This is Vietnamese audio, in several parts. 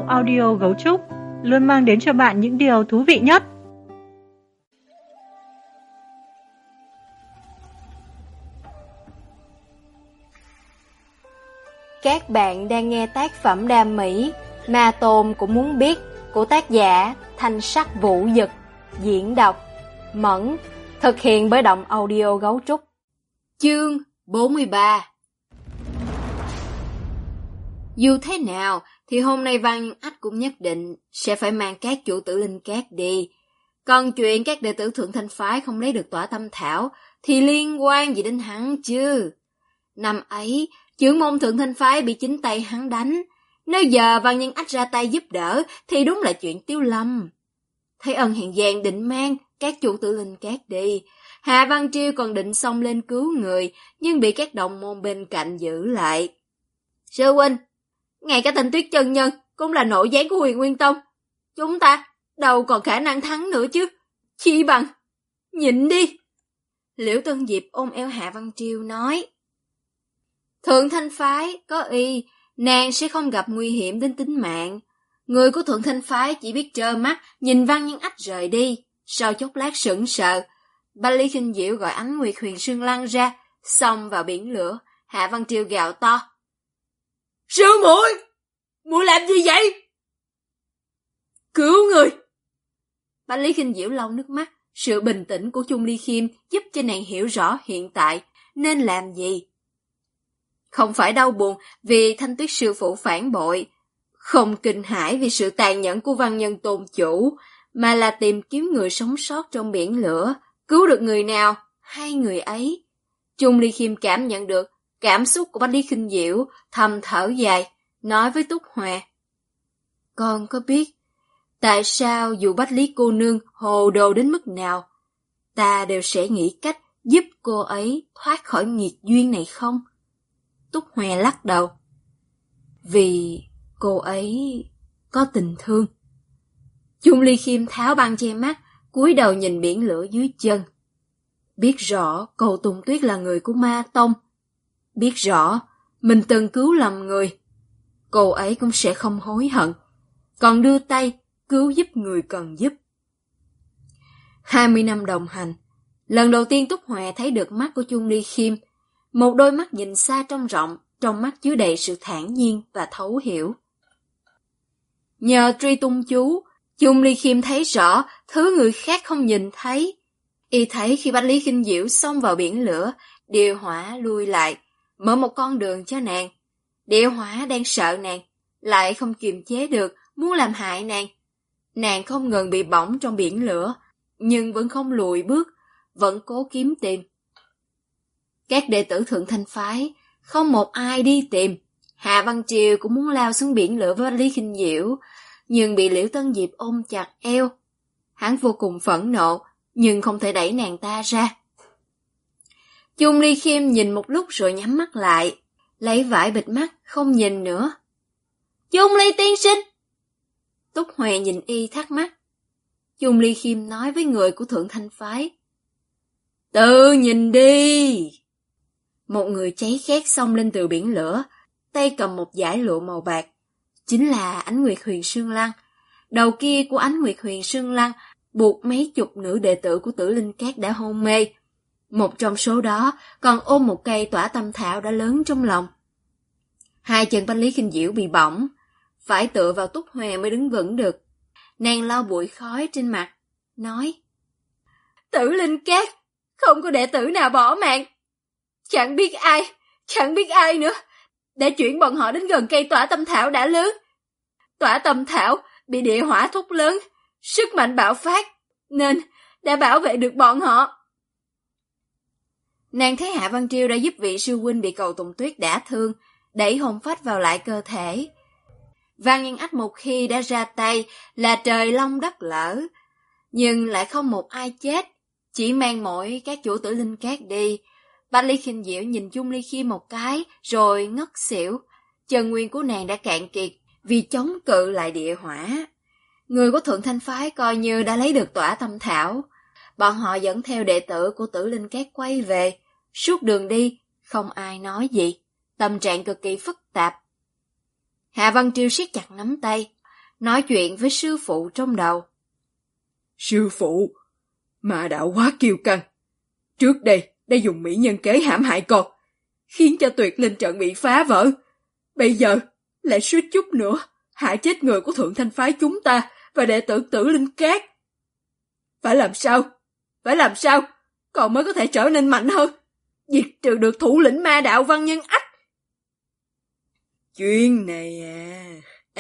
audio Gấu Trúc luôn mang đến cho bạn những điều thú vị nhất. Các bạn đang nghe tác phẩm đam mỹ Ma Tôn Cũng Muốn Biết của tác giả Thanh Sắc Vũ Dực, diễn đọc Mẫn, thực hiện bởi Động Audio Gấu Trúc. Chương 43. Dù thế nào thì hôm nay Văn Nhân Ách cũng nhất định sẽ phải mang các chủ tử linh cát đi. Còn chuyện các đệ tử Thượng Thanh Phái không lấy được tỏa tâm thảo thì liên quan gì đến hắn chứ? Năm ấy, trưởng môn Thượng Thanh Phái bị chính tay hắn đánh. Nếu giờ Văn Nhân Ách ra tay giúp đỡ thì đúng là chuyện tiêu lâm. Thấy ân hẹn giang định mang các chủ tử linh cát đi. Hạ Văn Triêu còn định xông lên cứu người, nhưng bị các đồng môn bên cạnh giữ lại. Sư huynh, ngay cả Thanh Tuyết chân nhân cũng là nội gián của Huyền Nguyên Tông. Chúng ta đâu còn khả năng thắng nữa chứ. Chỉ bằng nhịn đi. Liễu Tân Diệp ôm eo Hạ Văn Triêu nói. Thượng Thanh Phái có ý, nàng sẽ không gặp nguy hiểm đến tính mạng. Người của Thượng Thanh Phái chỉ biết trơ mắt nhìn Văn Nhân Ách rời đi. Sau chốc lát sững sờ, Bách Lý Khinh Diệu gọi Ánh Nguyệt Huyền Sương Lăng ra, xông vào biển lửa. Hạ Văn Triêu gào to. Sư muội, muội làm gì vậy? Cứu người! Bách Lý Khinh Diệu lau nước mắt. Sự bình tĩnh của Chung Ly Khiêm giúp cho nàng hiểu rõ hiện tại nên làm gì. Không phải đau buồn vì Thanh Tuyết sư phụ phản bội, không kinh hãi vì sự tàn nhẫn của Văn Nhân tôn chủ, mà là tìm kiếm người sống sót trong biển lửa. Cứu được người nào, hai người ấy. Chung Ly Khiêm cảm nhận được cảm xúc của Bách Lý Khinh Diệu, thầm thở dài, nói với Túc Hòa. Con có biết tại sao dù Bách Lý cô nương hồ đồ đến mức nào, ta đều sẽ nghĩ cách giúp cô ấy thoát khỏi nghiệt duyên này không? Túc Hòa lắc đầu. Vì cô ấy có tình thương. Chung Ly Khiêm tháo băng che mắt, cúi đầu nhìn biển lửa dưới chân. Biết rõ Cầu Tùng Tuyết là người của Ma Tông. Biết rõ mình từng cứu lầm người. Cô ấy cũng sẽ không hối hận, còn đưa tay cứu giúp người cần giúp. 20 năm đồng hành, lần đầu tiên Túc Hòa thấy được mắt của Chung Ly Khiêm. Một đôi mắt nhìn xa trông rộng, trong mắt chứa đầy sự thản nhiên và thấu hiểu. Nhờ truy tung chú, Chung Ly Khiêm thấy rõ thứ người khác không nhìn thấy. Y thấy khi Bách Lý Khinh Diệu xông vào biển lửa, Địa Hỏa lui lại, mở một con đường cho nàng. Địa Hỏa đang sợ nàng, lại không kiềm chế được, muốn làm hại nàng. Nàng không ngừng bị bỏng trong biển lửa, nhưng vẫn không lùi bước, vẫn cố kiếm tìm. Các đệ tử Thượng Thanh Phái, không một ai đi tìm. Hạ Văn Triều cũng muốn lao xuống biển lửa với Bách Lý Khinh Diệu, nhưng bị Liễu Tân Diệp ôm chặt eo. Hắn vô cùng phẫn nộ, nhưng không thể đẩy nàng ta ra. Chung Ly Khiêm nhìn một lúc rồi nhắm mắt lại, lấy vải bịt mắt, không nhìn nữa. Chung Ly tiên sinh! Túc Huệ nhìn y thắc mắc. Chung Ly Khiêm nói với người của Thượng Thanh Phái. Tự nhìn đi! Một người cháy khét xông lên từ biển lửa, tay cầm một dải lụa màu bạc. Chính là Ánh Nguyệt Huyền Sương Lăng. Đầu kia của Ánh Nguyệt Huyền Sương Lăng buộc mấy chục nữ đệ tử của Tử Linh Cát đã hôn mê. Một trong số đó còn ôm một cây tỏa tâm thảo đã lớn trong lòng. Hai chân Bách Lý Khinh Diệu bị bỏng, phải tựa vào Túc Hòa mới đứng vững được. Nàng lau bụi khói trên mặt, nói. Tử Linh Cát, không có đệ tử nào bỏ mạng. Chẳng biết ai nữa, đã chuyển bọn họ đến gần cây tỏa tâm thảo đã lớn. Tỏa tâm thảo bị địa hỏa thúc lớn, sức mạnh bạo phát, nên đã bảo vệ được bọn họ. Nàng thấy Hạ Văn Triêu đã giúp vị sư huynh bị Cầu Tùng Tuyết đả thương, đẩy hồn phách vào lại cơ thể. Văn Nhân Ách một khi đã ra tay là trời long đất lở, nhưng lại không một ai chết, chỉ mang mỗi các chủ tử linh cát đi. Bách Lý Khinh Diệu nhìn Chung Ly Khiêm một cái, rồi ngất xỉu. Chân nguyên của nàng đã cạn kiệt vì chống cự lại địa hỏa. Người của Thượng Thanh Phái coi như đã lấy được tỏa tâm thảo. Bọn họ dẫn theo đệ tử của Tử Linh Cát quay về. Suốt đường đi, không ai nói gì. Tâm trạng cực kỳ phức tạp. Hạ Văn Triêu siết chặt nắm tay. nói chuyện với sư phụ trong đầu. Sư phụ, ma đạo quá kiêu căng. Trước đây, đã dùng mỹ nhân kế hãm hại con, khiến cho tuyệt linh trận bị phá vỡ. Bây giờ, lại suýt chút nữa, hại chết người của Thượng Thanh Phái chúng ta và đệ tử Tử Linh Cát. Phải làm sao? Phải làm sao? Còn mới có thể trở nên mạnh hơn, diệt trừ được thủ lĩnh ma đạo Văn Nhân Ách. Chuyện này à...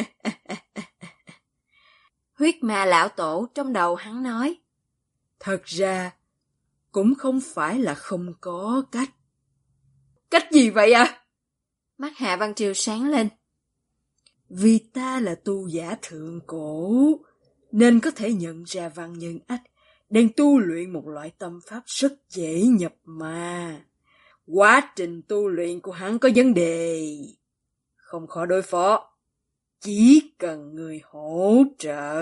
Huyết ma lão tổ trong đầu hắn nói. Thật ra, cũng không phải là không có cách. Cách gì vậy à? Mắt Hạ Văn Triều sáng lên. Vì ta là tu giả thượng cổ, nên có thể nhận ra Văn Nhân Ách đang tu luyện một loại tâm pháp rất dễ nhập ma. Quá trình tu luyện của hắn có vấn đề, không khó đối phó, chỉ cần người hỗ trợ.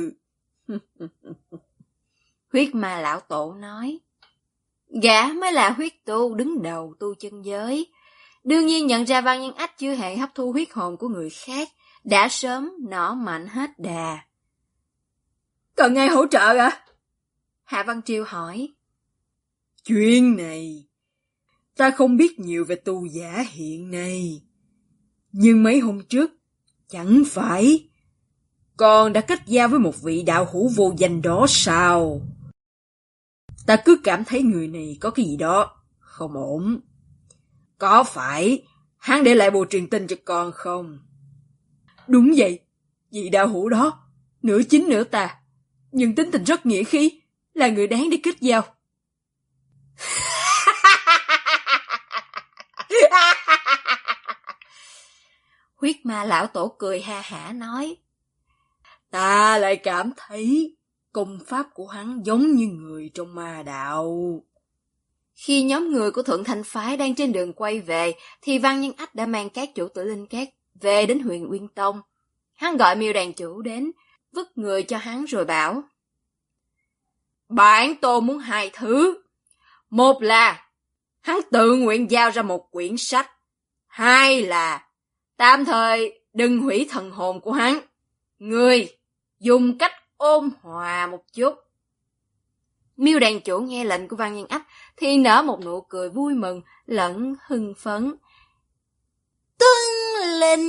Huyết ma lão tổ nói. Gã mới là huyết tu đứng đầu tu chân giới. Đương nhiên nhận ra Văn Nhân Ách chưa hề hấp thu huyết hồn của người khác, đã sớm nỏ mạnh hết đà. Cần ai hỗ trợ à? Hạ Văn Triều hỏi. Chuyện này, ta không biết nhiều về tu giả hiện nay. Nhưng mấy hôm trước, chẳng phải con đã kết giao với một vị đạo hữu vô danh đó sao? Ta cứ cảm thấy người này có cái gì đó không ổn. Có phải hắn để lại bùa truyền tin cho con không? Đúng vậy, vị đạo hữu đó, nửa chính nửa tà, nhưng tính tình rất nghĩa khí, là người đáng để kết giao. Huyết ma lão tổ cười ha hả nói. Ta lại cảm thấy công pháp của hắn giống như người trong ma đạo. Khi nhóm người của Thượng Thanh Phái đang trên đường quay về, thì Văn Nhân Ách đã mang các chủ Tử Linh Cát về đến huyện Uyên Tông. Hắn gọi Miêu đàn chủ đến, vứt người cho hắn rồi bảo. Bản tôn muốn hai thứ. Một là hắn tự nguyện giao ra một quyển sách. Hai là tạm thời đừng hủy thần hồn của hắn. Người dùng cách ôn hòa một chút. Miêu đàn chủ nghe lệnh của Văn Nhân Ách thì nở một nụ cười vui mừng lẫn hưng phấn. Tuân lệnh!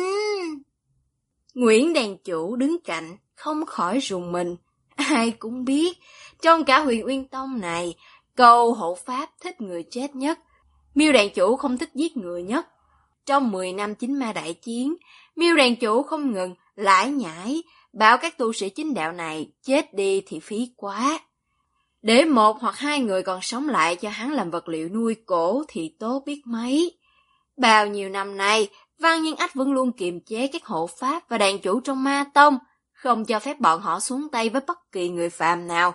Nguyễn đàn chủ đứng cạnh không khỏi rùng mình. Ai cũng biết, trong cả huyện Uyên Tông này, câu hộ pháp thích người chết nhất. Miêu đàn chủ không thích giết người nhất. Trong 10 năm chính ma đại chiến, Miêu đàn chủ không ngừng lải nhải, bảo các tu sĩ chính đạo này chết đi thì phí quá. Để một hoặc hai người còn sống lại cho hắn làm vật liệu nuôi cổ thì tốt biết mấy. Bao nhiêu năm nay, Văn Nhân Ách vẫn luôn kiềm chế các hộ pháp và đàn chủ trong ma tông, không cho phép bọn họ xuống tay với bất kỳ người phàm nào.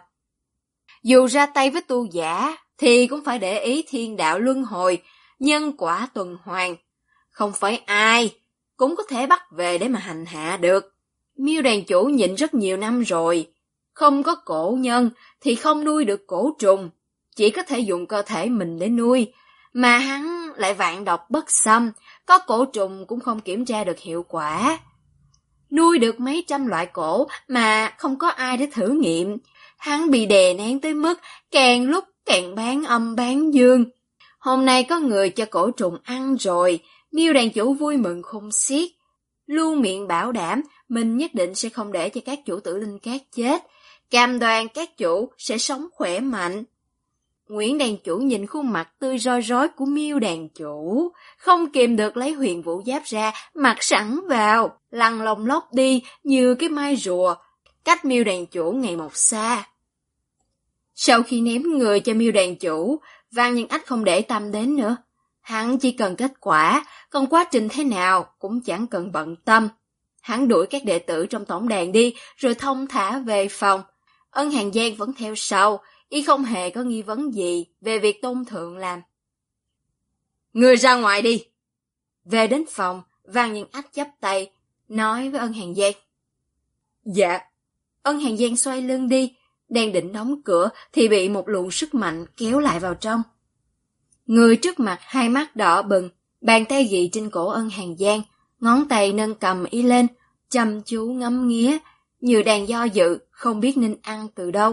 Dù ra tay với tu giả, thì cũng phải để ý thiên đạo luân hồi, nhân quả tuần hoàn. Không phải ai cũng có thể bắt về để mà hành hạ được. Miêu đàn chủ nhịn rất nhiều năm rồi. Không có cổ nhân thì không nuôi được cổ trùng, chỉ có thể dùng cơ thể mình để nuôi. Mà hắn lại vạn độc bất xâm, có cổ trùng cũng không kiểm tra được hiệu quả. Nuôi được mấy trăm loại cổ mà không có ai để thử nghiệm. Hắn bị đè nén tới mức càng lúc càng bán âm bán dương. Hôm nay có người cho cổ trùng ăn rồi, Miêu đàn chủ vui mừng không xiết. Luôn miệng bảo đảm mình nhất định sẽ không để cho các chủ Tử Linh Cát chết, cam đoan các chủ sẽ sống khỏe mạnh. Nguyễn đàn chủ nhìn khuôn mặt tươi roi rói của Miêu đàn chủ, không kìm được lấy huyền vũ giáp ra, mặc sẵn vào, lăn lông lóc đi như cái mai rùa, cách Miêu đàn chủ ngày một xa. Sau khi ném người cho Miêu đàn chủ, Văn Nhân Ách không để tâm đến nữa. Hắn chỉ cần kết quả, còn quá trình thế nào cũng chẳng cần bận tâm. Hắn đuổi các đệ tử trong tổng đàn đi, rồi thông thả về phòng. Ân Hàn Giang vẫn theo sau, y không hề có nghi vấn gì về việc Tôn Thượng làm. Người ra ngoài đi. Về đến phòng, Văn Nhân Ách chắp tay, nói với Ân Hàn Giang. Dạ. Ân Hàn Giang xoay lưng đi, đang định đóng cửa thì bị một luồng sức mạnh kéo lại vào trong. Người trước mặt hai mắt đỏ bừng, bàn tay gị trên cổ Ân Hàn Giang, ngón tay nâng cầm y lên, chăm chú ngắm nghía, như đang do dự, không biết nên ăn từ đâu.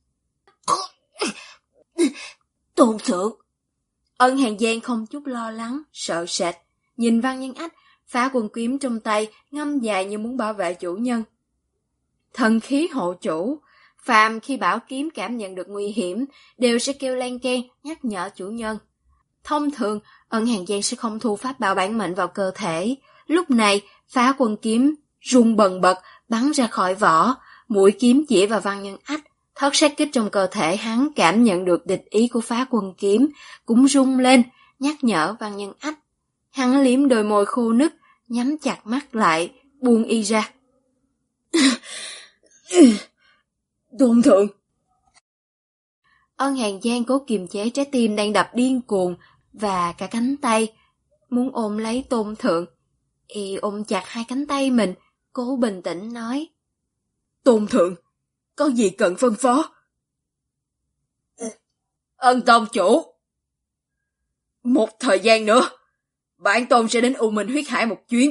Tôn thượng! Ân Hàn Giang không chút lo lắng, sợ sệt, nhìn Văn Nhân Ách, phá quân kiếm trong tay, ngâm dài như muốn bảo vệ chủ nhân. Thần khí hộ chủ, phàm khi bảo kiếm cảm nhận được nguy hiểm, đều sẽ kêu len keng, nhắc nhở chủ nhân. Thông thường, Ân Hàn Giang sẽ không thu pháp bảo bản mệnh vào cơ thể. Lúc này, phá quân kiếm rung bần bật, bắn ra khỏi vỏ, mũi kiếm chỉ vào Văn Nhân Ách. Thất sát kích trong cơ thể hắn cảm nhận được địch ý của phá quân kiếm, cũng rung lên, nhắc nhở Văn Nhân Ách. Hắn liếm đôi môi khô nứt, nhắm chặt mắt lại, buông y ra. Tôn thượng! Ân Hàn Giang cố kiềm chế trái tim đang đập điên cuồng và cả cánh tay, muốn ôm lấy Tôn thượng. Y ôm chặt hai cánh tay mình, cố bình tĩnh nói. Tôn thượng, có gì cần phân phó? Ân tôn chủ, một thời gian nữa, bản tôn sẽ đến U Minh Huyết Hải một chuyến.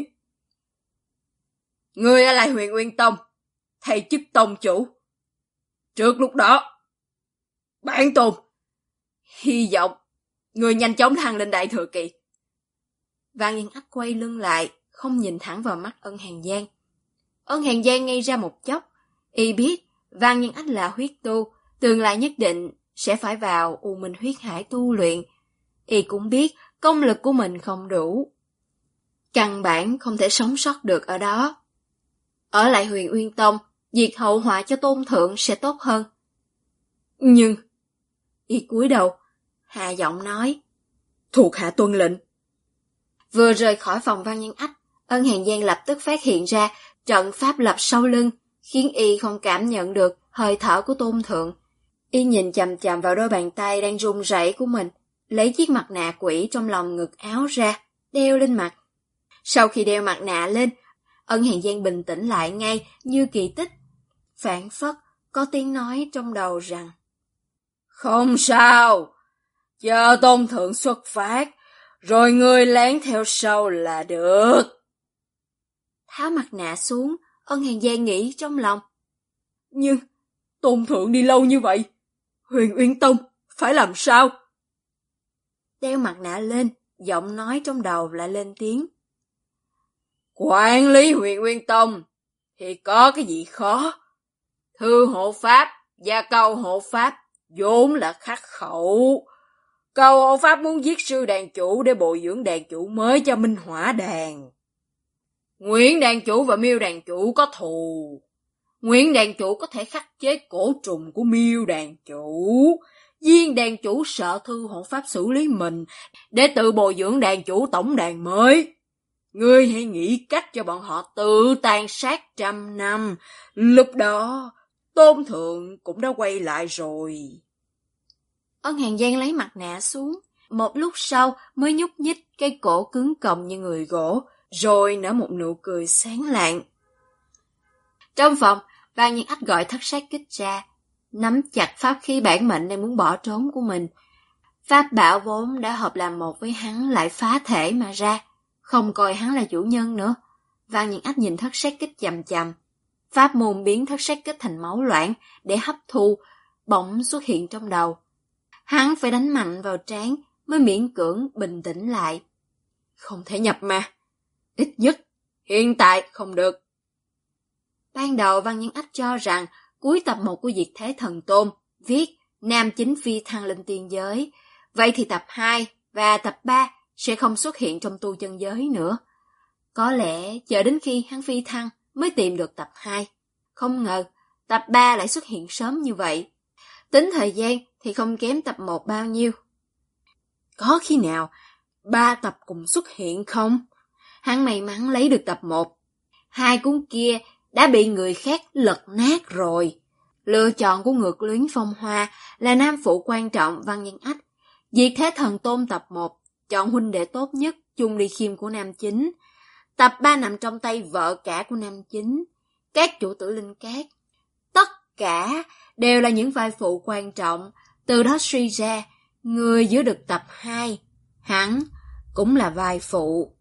Ngươi ở lại Huyền Uyên Tông, thay chức tông chủ. Trước lúc đó, bản tôn hy vọng ngươi nhanh chóng thăng lên đại thừa kỳ. Văn Nhân Ách quay lưng lại, không nhìn thẳng vào mắt Ân Hàn Giang. Ân Hàn Giang ngây ra một chốc, y biết Văn Nhân Ách là huyết tu, tương lai nhất định sẽ phải vào U Minh Huyết Hải tu luyện. Y cũng biết công lực của mình không đủ, căn bản không thể sống sót được ở đó. Ở lại Huyền Uyên Tông, diệt hậu họa cho Tôn thượng sẽ tốt hơn. Nhưng, y cúi đầu, hạ giọng nói, thuộc hạ tuân lệnh. Vừa rời khỏi phòng Văn Nhân Ách, Ân Hàn Giang lập tức phát hiện ra trận pháp lập sau lưng, khiến y không cảm nhận được hơi thở của Tôn thượng. Y nhìn chằm chằm vào đôi bàn tay đang run rẩy của mình, lấy chiếc mặt nạ quỷ trong lòng ngực áo ra, đeo lên mặt. Sau khi đeo mặt nạ lên, Ân Hàn Giang bình tĩnh lại ngay như kỳ tích. Phảng phất có tiếng nói trong đầu rằng, không sao, chờ Tôn thượng xuất phát, rồi ngươi lén theo sau là được. Tháo mặt nạ xuống, Ân Hàn Giang nghĩ trong lòng. Nhưng, Tôn thượng đi lâu như vậy, Huyền Uyên Tông phải làm sao? Đeo mặt nạ lên, giọng nói trong đầu lại lên tiếng. Quản lý Huyền Uyên Tông thì có cái gì khó? Thư hộ pháp và cầu hộ pháp vốn là khắc khẩu. Cầu hộ pháp muốn giết sư đàn chủ để bồi dưỡng đàn chủ mới cho Minh Hỏa đàn. Nguyễn đàn chủ và Miêu đàn chủ có thù. Nguyễn đàn chủ có thể khắc chế cổ trùng của Miêu đàn chủ. Viên đàn chủ sợ thư hộ pháp xử lý mình để tự bồi dưỡng đàn chủ tổng đàn mới. Ngươi hãy nghĩ cách cho bọn họ tự tàn sát 100 năm. Lúc đó, Tôn thượng cũng đã quay lại rồi. Ân Hàn Giang lấy mặt nạ xuống, một lúc sau mới nhúc nhích cái cổ cứng còng như người gỗ, rồi nở một nụ cười sáng lạng. Trong phòng, Văn Nhân Ách gọi Thất Sát Kích ra, nắm chặt pháp khí bản mệnh đang muốn bỏ trốn của mình. Pháp bảo vốn đã hợp làm một với hắn lại phá thể mà ra, không coi hắn là chủ nhân nữa. Văn Nhân Ách nhìn Thất Sát Kích chằm chằm. Pháp môn biến Thất Sát Kích thành máu loãng để hấp thu, bỗng xuất hiện trong đầu. Hắn phải đánh mạnh vào trán mới miễn cưỡng bình tĩnh lại. Không thể nhập ma. Ít nhất, hiện tại không được. Ban đầu Văn Nhân Ách cho rằng cuối tập 1 của Diệt Thế Thần Tôn viết Nam Chính Phi thăng lên tiên giới. Vậy thì tập 2 và tập 3 sẽ không xuất hiện trong tu chân giới nữa. Có lẽ chờ đến khi hắn phi thăng mới tìm được tập 2. Không ngờ tập 3 lại xuất hiện sớm như vậy. Tính thời gian thì không kém tập 1 bao nhiêu. Có khi nào 3 tập cùng xuất hiện không? Hắn may mắn lấy được tập 1. 2 cuốn kia đã bị người khác lật nát rồi. Lựa chọn của Ngược Luyến Phong Hoa là nam phụ quan trọng Văn Nhân Ách. Diệt Thế Thần Tôn tập 1 chọn huynh đệ tốt nhất Chung Ly Khiêm của nam chính. Tập 3 nằm trong tay vợ cả của nam chính, các chủ tử Linh Cát. Tất cả đều là những vai phụ quan trọng, từ đó suy ra, người giữ được tập 2, hắn cũng là vai phụ.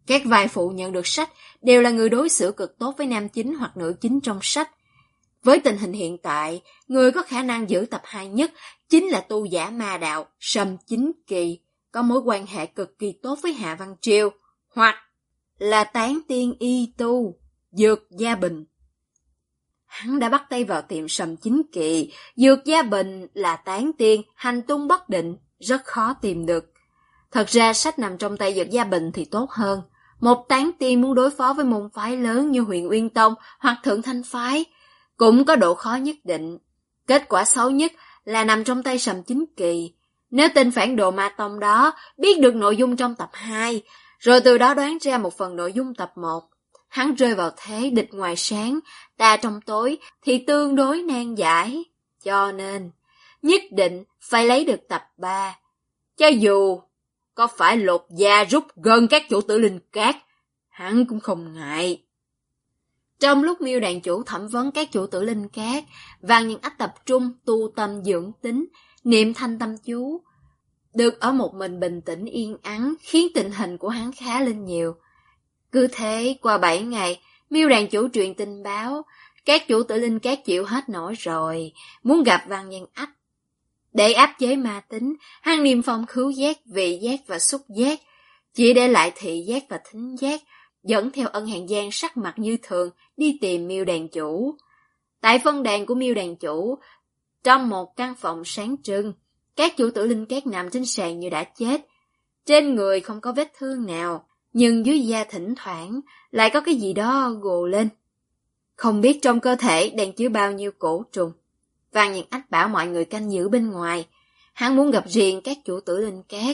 Các vai phụ nhận được sách đều là người đối xử cực tốt với nam chính hoặc nữ chính trong sách. Với tình hình hiện tại, người có khả năng giữ tập 2 nhất chính là tu giả ma đạo Sâm Chính Kỳ, có mối quan hệ cực kỳ tốt với Hạ Văn Triều, hoặc là tán tiên y tu Dược Gia Bình. Hắn đã bắt tay vào tiệm Sâm Chính Kỳ. Dược Gia Bình là tán tiên hành tung bất định, rất khó tìm được. Thật ra sách nằm trong tay Dược Gia Bình thì tốt hơn. Một tán tiên muốn đối phó với môn phái lớn như Huyền Uyên Tông hoặc Thượng Thanh Phái cũng có độ khó nhất định. Kết quả xấu nhất là nằm trong tay Sâm Chính Kỳ. Nếu tên phản đồ Ma Tông đó biết được nội dung trong tập 2, rồi từ đó đoán ra một phần nội dung tập 1, hắn rơi vào thế địch ngoài sáng, ta trong tối thì tương đối nan giải. Cho nên, nhất định phải lấy được tập 3. Cho dù có phải lột da rút gân các chủ tử linh cát, hắn cũng không ngại. Trong lúc Miêu đàn chủ thẩm vấn các chủ tử linh cát, Vàng Nhân Ách tập trung tu tâm dưỡng tính, niệm thanh tâm chú. Được ở một mình bình tĩnh yên ắng khiến tình hình của hắn khá lên nhiều. Cứ thế qua 7 ngày, Miêu đàn chủ truyền tin báo, các chủ tử linh cát chịu hết nổi rồi, muốn gặp Vàng Nhân Ách. Để áp chế ma tính, hắn niêm phong khứu giác, vị giác và xúc giác, chỉ để lại thị giác và thính giác, dẫn theo Ân Hàn Giang sắc mặt như thường đi tìm Miêu đàn chủ. Tại phân đàn của Miêu đàn chủ, trong một căn phòng sáng trưng, các chủ tử linh cát nằm trên sàn như đã chết. Trên người không có vết thương nào, nhưng dưới da thỉnh thoảng lại có cái gì đó gồ lên. Không biết trong cơ thể đang chứa bao nhiêu cổ trùng. Vàng Nhân Ách bảo mọi người canh giữ bên ngoài. Hắn muốn gặp riêng các chủ tử linh cát.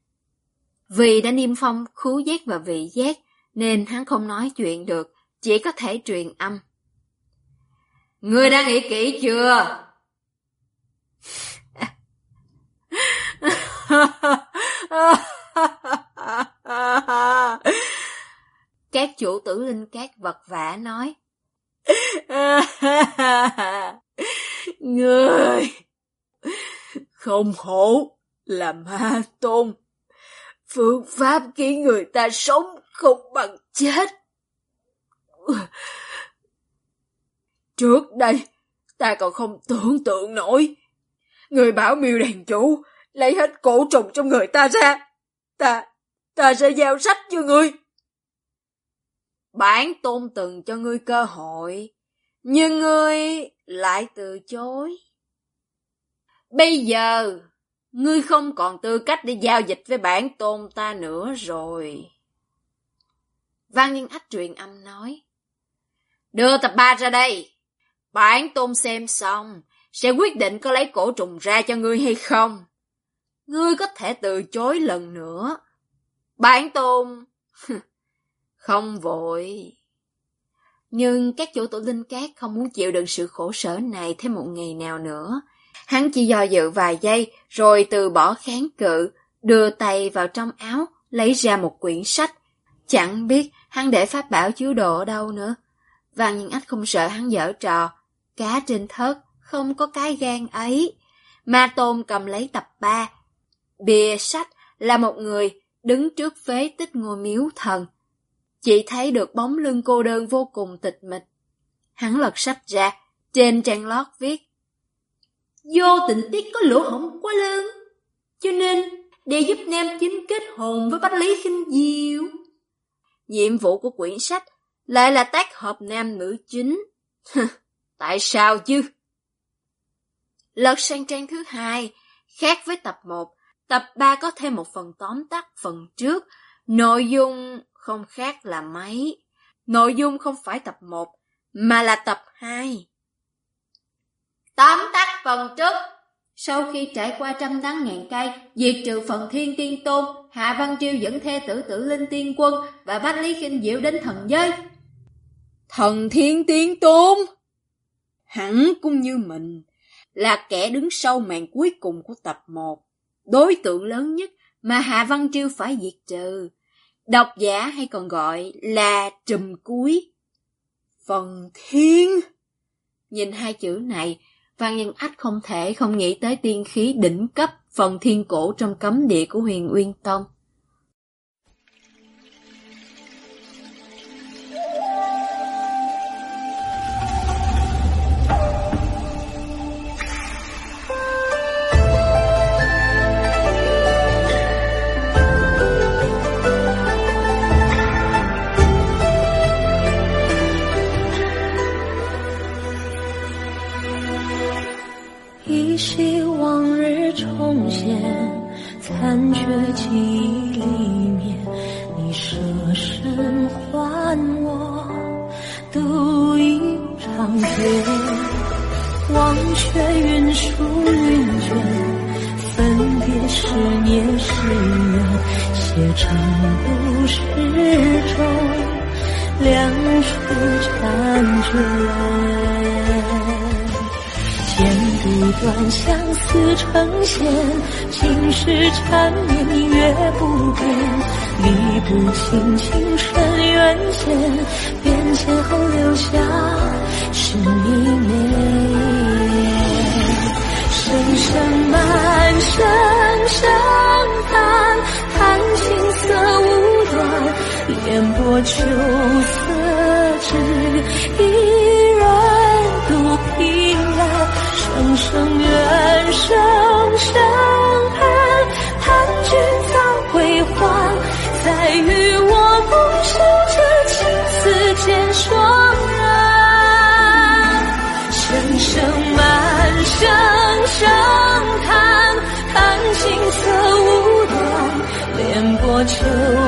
Vì đã niêm phong khứu giác và vị giác, nên hắn không nói chuyện được, chỉ có thể truyền âm. Ngươi đã nghĩ kỹ chưa? Các chủ tử linh cát vật vã nói. Ngươi không hổ là ma tôn, phương pháp khiến người ta sống không bằng chết. Trước đây ta còn không tưởng tượng nổi, người bảo Miêu đàn chủ lấy hết cổ trùng trong người ta ra, ta sẽ giao sách cho ngươi. Bản tôn từng cho ngươi cơ hội, nhưng ngươi lại từ chối. Bây giờ, ngươi không còn tư cách để giao dịch với bản tôn ta nữa rồi. Vàng Nhân Ách truyền âm nói. Đưa tập 3 ra đây. Bản tôn xem xong, sẽ quyết định có lấy cổ trùng ra cho ngươi hay không. Ngươi có thể từ chối lần nữa. Bản tôn không vội. Nhưng các chủ tử linh cát không muốn chịu đựng sự khổ sở này thêm một ngày nào nữa. Hắn chỉ do dự vài giây, rồi từ bỏ kháng cự, đưa tay vào trong áo, lấy ra một quyển sách. Chẳng biết hắn để pháp bảo chứa đồ ở đâu nữa. Vàng Nhân Ách không sợ hắn giở trò. Cá trên thớt, không có cái gan ấy. Ma Tôn cầm lấy tập 3. Bìa sách là một người đứng trước phế tích ngôi miếu thần. Chỉ thấy được bóng lưng cô đơn vô cùng tịch mịch. Hắn lật sách ra, trên trang lót viết. Do tình tiết có lỗ hổng quá lớn, cho nên để giúp nam chính kết hôn với Bách Lý Khinh Diêu. Nhiệm vụ của quyển sách lại là tác hợp nam nữ chính. Tại sao chứ? Lật sang trang thứ 2, khác với tập 1, tập 3 có thêm một phần tóm tắt phần trước. Nội dung không khác là mấy. Nội dung không phải tập 1, mà là tập 2. Tóm tắt phần trước. Sau khi trải qua trăm đắng ngàn cay, diệt trừ phần Thiên Tiên Tôn, Hạ Văn Triều dẫn thê tử Tử Linh Tiên Quân và Bách Lý Khinh Diệu đến thần giới. Thần Thiên Tiên Tôn? Hắn cũng như mình, là kẻ đứng sau màn cuối cùng của tập 1. Đối tượng lớn nhất mà Hạ Văn Triều phải diệt trừ. Độc giả hay còn gọi là trùm cuối. Phần Thiên. Nhìn hai chữ này, Vàng Nhân Ách không thể không nghĩ tới tiên khí đỉnh cấp phần thiên cổ trong cấm địa của Huyền Uyên Tông. 尘还我独一长卷，忘却云舒云卷，分别是孽是缘，写成故事中两处婵娟。剪不断，相思成线，情是缠绵，明月不变，理不清情深缘浅，变迁后留下是你美。声声满声声叹，叹情色无端，莲波秋色只一人独凭栏。声声怨，声声恨，叹君早归还，再与我不朽这情丝渐霜染。声声满，声声叹，叹情色无端，莲波秋